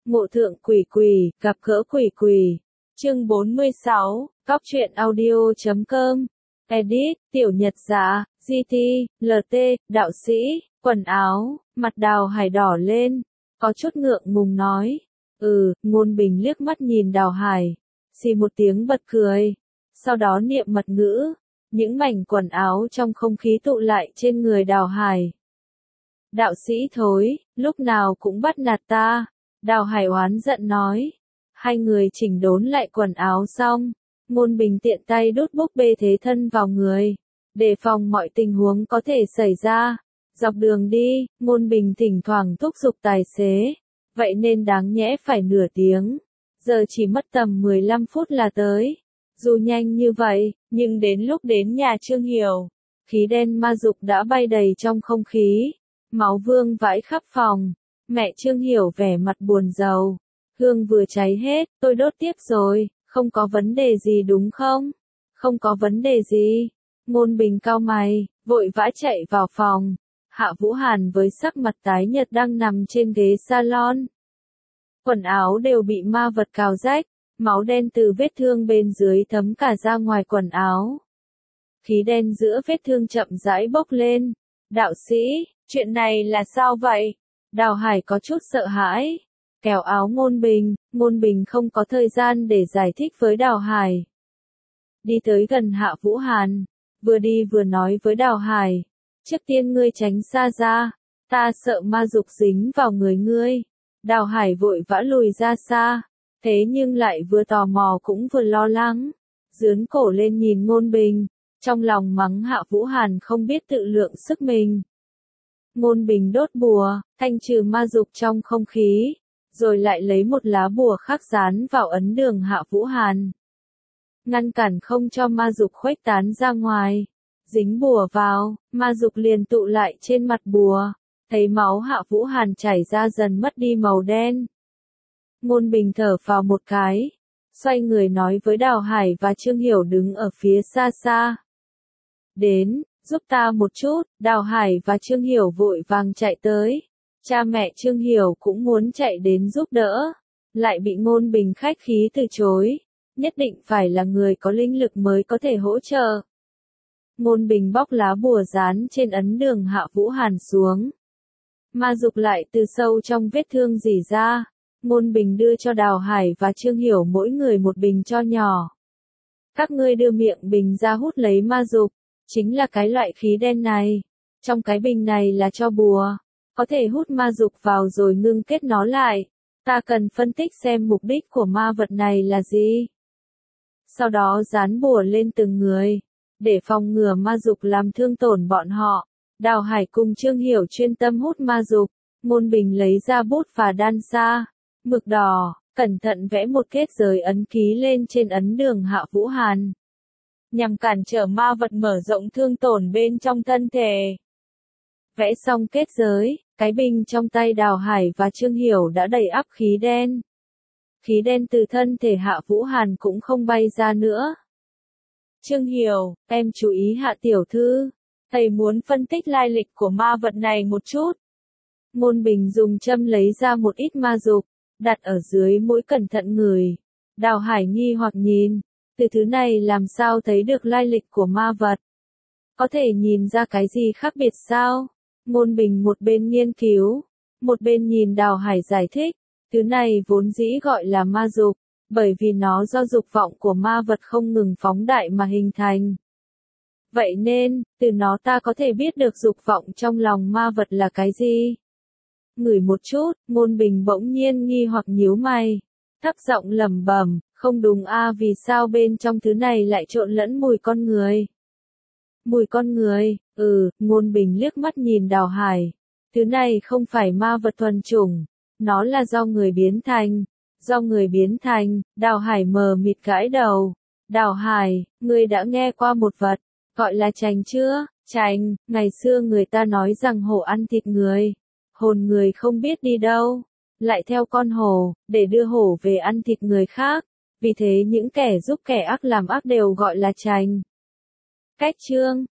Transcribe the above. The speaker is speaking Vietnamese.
Ngộ thượng quỷ quỷ, gặp gỡ quỷ quỷ. Chương 46, Cóc truyện audio.com. Edit, Tiểu Nhật Dạ, GT, LT, đạo sĩ, quần áo, mặt Đào Hải đỏ lên, có chút ngượng ngùng nói. Ngôn Bình liếc mắt nhìn Đào Hải, xì một tiếng bật cười, sau đó niệm mật ngữ, những mảnh quần áo trong không khí tụ lại trên người Đào Hải. Đạo sĩ thối, lúc nào cũng bắt nạt ta, Đào Hải oán giận nói. Hai người chỉnh đốn lại quần áo xong, Ngôn Bình tiện tay đút búp bê thế thân vào người, đề phòng mọi tình huống có thể xảy ra. Dọc đường đi, Ngôn Bình thỉnh thoảng thúc giục tài xế, vậy nên đáng nhẽ phải nửa tiếng, giờ chỉ mất tầm 15 phút là tới. Dù nhanh như vậy, nhưng đến lúc đến nhà Trương Hiểu, khí đen ma dục đã bay đầy trong không khí, máu vương vãi khắp phòng. Mẹ Trương Hiểu vẻ mặt buồn rầu, hương vừa cháy hết, tôi đốt tiếp rồi, không có vấn đề gì đúng không? Không có vấn đề gì. Ngôn Bình cau mày, vội vã chạy vào phòng. Hạ Vũ Hàn với sắc mặt tái nhợt đang nằm trên ghế salon. Quần áo đều bị ma vật cào rách, máu đen từ vết thương bên dưới thấm cả ra ngoài quần áo. Khí đen giữa vết thương chậm rãi bốc lên. Đạo sĩ, chuyện này là sao vậy? Đào Hải có chút sợ hãi, kéo áo Ngôn Bình không có thời gian để giải thích với Đào Hải. Đi tới gần Hạ Vũ Hàn, vừa đi vừa nói với Đào Hải, trước tiên ngươi tránh xa ra, ta sợ ma dục dính vào người ngươi. Đào Hải vội vã lùi ra xa, thế nhưng lại vừa tò mò cũng vừa lo lắng, dướn cổ lên nhìn Ngôn Bình, trong lòng mắng Hạ Vũ Hàn không biết tự lượng sức mình. Ngôn Bình đốt bùa, thanh trừ ma dục trong không khí, rồi lại lấy một lá bùa khác dán vào ấn đường Hạ Vũ Hàn, ngăn cản không cho ma dục khuếch tán ra ngoài. Dính bùa vào, ma dục liền tụ lại trên mặt bùa, thấy máu Hạ Vũ Hàn chảy ra dần mất đi màu đen. Ngôn Bình thở phào một cái, xoay người nói với Đào Hải và Trương Hiểu đứng ở phía xa xa. Đến, giúp ta một chút. Đào Hải và Trương Hiểu vội vàng chạy tới. Cha mẹ Trương Hiểu cũng muốn chạy đến giúp đỡ, lại bị Ngôn Bình khách khí từ chối, nhất định phải là người có linh lực mới có thể hỗ trợ. Ngôn Bình bóc lá bùa dán trên ấn đường Hạ Vũ Hàn xuống. Ma dục lại từ sâu trong vết thương rỉ ra. Ngôn Bình đưa cho Đào Hải và Trương Hiểu mỗi người một bình cho nhỏ. Các ngươi đưa miệng bình ra hút lấy ma dục, chính là cái loại khí đen này. Trong cái bình này là cho bùa, có thể hút ma dục vào rồi ngưng kết nó lại. Ta cần phân tích xem mục đích của ma vật này là gì. Sau đó dán bùa lên từng người, để phòng ngừa ma dục làm thương tổn bọn họ. Đào Hải cùng Trương Hiểu chuyên tâm hút ma dục. Ngôn Bình lấy ra bút và đan sa, mực đỏ, cẩn thận vẽ một kết giới ấn ký lên trên ấn đường Hạ Vũ Hàn, nhằm cản trở ma vật mở rộng thương tổn bên trong thân thể. Vẽ xong kết giới, cái bình trong tay Đào Hải và Trương Hiểu đã đầy ắp khí đen. Khí đen từ thân thể Hạ Vũ Hàn cũng không bay ra nữa. Trương Hiểu, em chú ý Hạ tiểu thư, thầy muốn phân tích lai lịch của ma vật này một chút. Ngôn Bình dùng châm lấy ra một ít ma dục, đặt ở dưới mũi cẩn thận ngửi. Đào Hải nghi hoặc nhìn, từ thứ này làm sao thấy được lai lịch của ma vật? Có thể nhìn ra cái gì khác biệt sao? Ngôn Bình một bên nghiên cứu, một bên nhìn Đào Hải giải thích, thứ này vốn dĩ gọi là ma dục, bởi vì nó do dục vọng của ma vật không ngừng phóng đại mà hình thành. Vậy nên, từ nó ta có thể biết được dục vọng trong lòng ma vật là cái gì? Ngửi một chút, Ngôn Bình bỗng nhiên nghi hoặc nhíu mày, thấp giọng lẩm bẩm, không đúng a, vì sao bên trong thứ này lại trộn lẫn mùi con người? Mùi con người? Ngôn Bình liếc mắt nhìn Đào Hải, thứ này không phải ma vật thuần chủng, nó là do người biến thành. Do người biến thành. Đào Hải mờ mịt gãi đầu. Đào Hải, ngươi đã nghe qua một vật, gọi là trành chưa? Trành, ngày xưa người ta nói rằng hổ ăn thịt người, hồn người không biết đi đâu, lại theo con hổ, để đưa hổ về ăn thịt người khác, vì thế những kẻ giúp kẻ ác làm ác đều gọi là trành. Cách chương,